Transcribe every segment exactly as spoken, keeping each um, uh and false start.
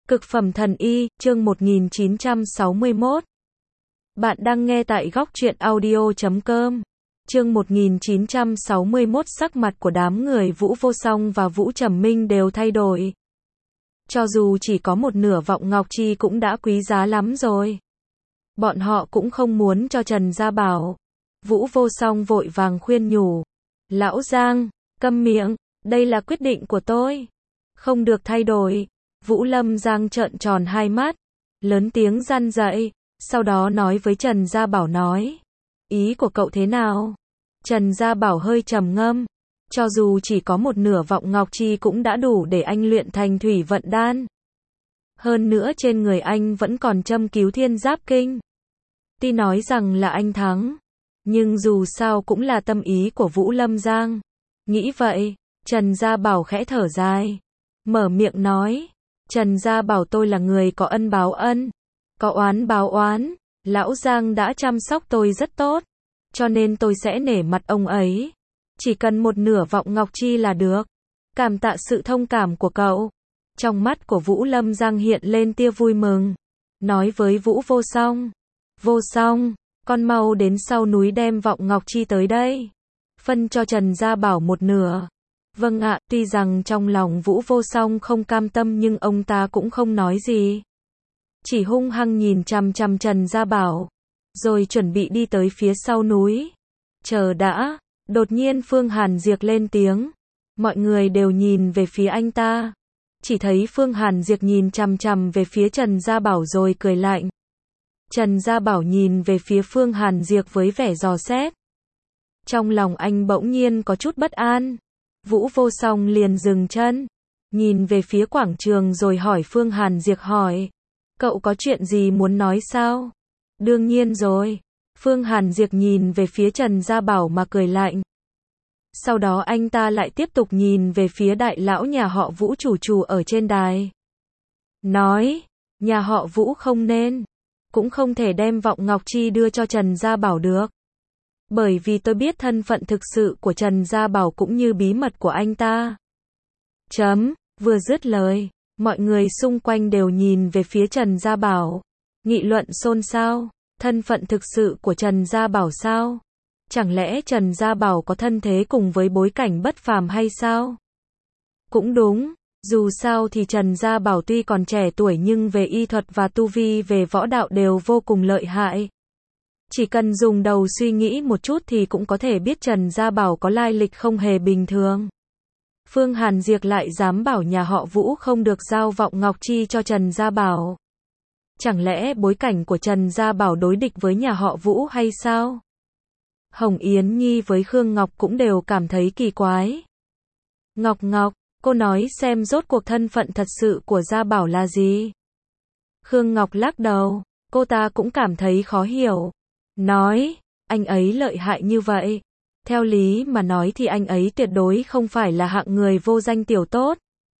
Cực phẩm thần y, chương một nghìn chín trăm sáu mươi mốt. Bạn đang nghe tại góc truyện audio chấm com. Chương một nghìn chín trăm sáu mươi mốt. Sắc mặt của đám người Vũ Vô Song và Vũ Trầm Minh đều thay đổi. Cho dù chỉ có một nửa vọng ngọc chi cũng đã quý giá lắm rồi. Bọn họ cũng không muốn cho Trần Gia Bảo. Vũ Vô Song vội vàng khuyên nhủ. Lão Giang, câm miệng, đây là quyết định của tôi. Không được thay đổi. Vũ Lâm Giang trợn tròn hai mắt, lớn tiếng răn dậy, sau đó nói với Trần Gia Bảo nói. Ý của cậu thế nào? Trần Gia Bảo hơi trầm ngâm. Cho dù chỉ có một nửa vọng ngọc chi cũng đã đủ để anh luyện thành thủy vận đan. Hơn nữa trên người anh vẫn còn châm cứu thiên giáp kinh. Tuy nói rằng là anh thắng, nhưng dù sao cũng là tâm ý của Vũ Lâm Giang. Nghĩ vậy, Trần Gia Bảo khẽ thở dài, mở miệng nói. Trần Gia Bảo tôi là người có ân báo ân, có oán báo oán. Lão Giang đã chăm sóc tôi rất tốt, cho nên tôi sẽ nể mặt ông ấy. Chỉ cần một nửa vọng ngọc chi là được. Cảm tạ sự thông cảm của cậu. Trong mắt của Vũ Lâm Giang hiện lên tia vui mừng, nói với Vũ Vô Song. Vô Song, con mau đến sau núi đem vọng ngọc chi tới đây. Phân cho Trần Gia Bảo một nửa. Vâng ạ, tuy rằng trong lòng Vũ Vô Song không cam tâm nhưng ông ta cũng không nói gì. Chỉ hung hăng nhìn chằm chằm Trần Gia Bảo, rồi chuẩn bị đi tới phía sau núi. Chờ đã, đột nhiên Phương Hàn Diệp lên tiếng. Mọi người đều nhìn về phía anh ta. Chỉ thấy Phương Hàn Diệp nhìn chằm chằm về phía Trần Gia Bảo rồi cười lạnh. Trần Gia Bảo nhìn về phía Phương Hàn Diệp với vẻ dò xét. Trong lòng anh bỗng nhiên có chút bất an. Vũ Vô Song liền dừng chân, nhìn về phía quảng trường rồi hỏi Phương Hàn Diệp hỏi. Cậu có chuyện gì muốn nói sao? Đương nhiên rồi. Phương Hàn Diệp nhìn về phía Trần Gia Bảo mà cười lạnh. Sau đó anh ta lại tiếp tục nhìn về phía đại lão nhà họ Vũ chủ trù ở trên đài. Nói, nhà họ Vũ không nên, cũng không thể đem vọng ngọc chi đưa cho Trần Gia Bảo được. Bởi vì tôi biết thân phận thực sự của Trần Gia Bảo cũng như bí mật của anh ta. Chấm, vừa dứt lời, mọi người xung quanh đều nhìn về phía Trần Gia Bảo. Nghị luận xôn xao, thân phận thực sự của Trần Gia Bảo sao? Chẳng lẽ Trần Gia Bảo có thân thế cùng với bối cảnh bất phàm hay sao? Cũng đúng, dù sao thì Trần Gia Bảo tuy còn trẻ tuổi nhưng về y thuật và tu vi về võ đạo đều vô cùng lợi hại. Chỉ cần dùng đầu suy nghĩ một chút thì cũng có thể biết Trần Gia Bảo có lai lịch không hề bình thường. Phương Hàn Diệp lại dám bảo nhà họ Vũ không được giao vọng ngọc chi cho Trần Gia Bảo. Chẳng lẽ bối cảnh của Trần Gia Bảo đối địch với nhà họ Vũ hay sao? Hồng Yến Nhi với Khương Ngọc cũng đều cảm thấy kỳ quái. Ngọc Ngọc, cô nói xem rốt cuộc thân phận thật sự của Gia Bảo là gì? Khương Ngọc lắc đầu, cô ta cũng cảm thấy khó hiểu. Nói, anh ấy lợi hại như vậy. Theo lý mà nói thì anh ấy tuyệt đối không phải là hạng người vô danh tiểu tốt.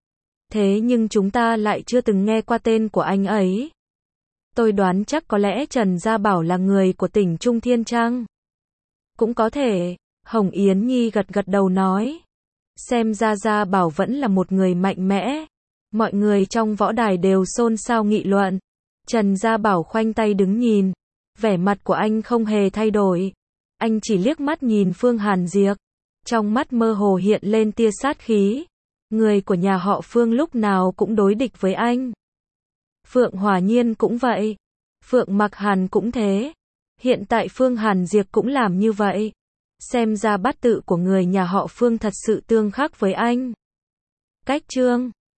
Thế nhưng chúng ta lại chưa từng nghe qua tên của anh ấy. Tôi đoán chắc có lẽ Trần Gia Bảo là người của tỉnh Trung Thiên Trang. Cũng có thể, Hồng Yến Nhi gật gật đầu nói. Xem ra Gia Bảo vẫn là một người mạnh mẽ. Mọi người trong võ đài đều xôn xao nghị luận. Trần Gia Bảo khoanh tay đứng nhìn. Vẻ mặt của anh không hề thay đổi. Anh chỉ liếc mắt nhìn Phương Hàn Diệp. Trong mắt mơ hồ hiện lên tia sát khí. Người của nhà họ Phương lúc nào cũng đối địch với anh. Phượng Hòa Nhiên cũng vậy. Phượng Mặc Hàn cũng thế. Hiện tại Phương Hàn Diệp cũng làm như vậy. Xem ra bát tự của người nhà họ Phương thật sự tương khắc với anh. Cách chương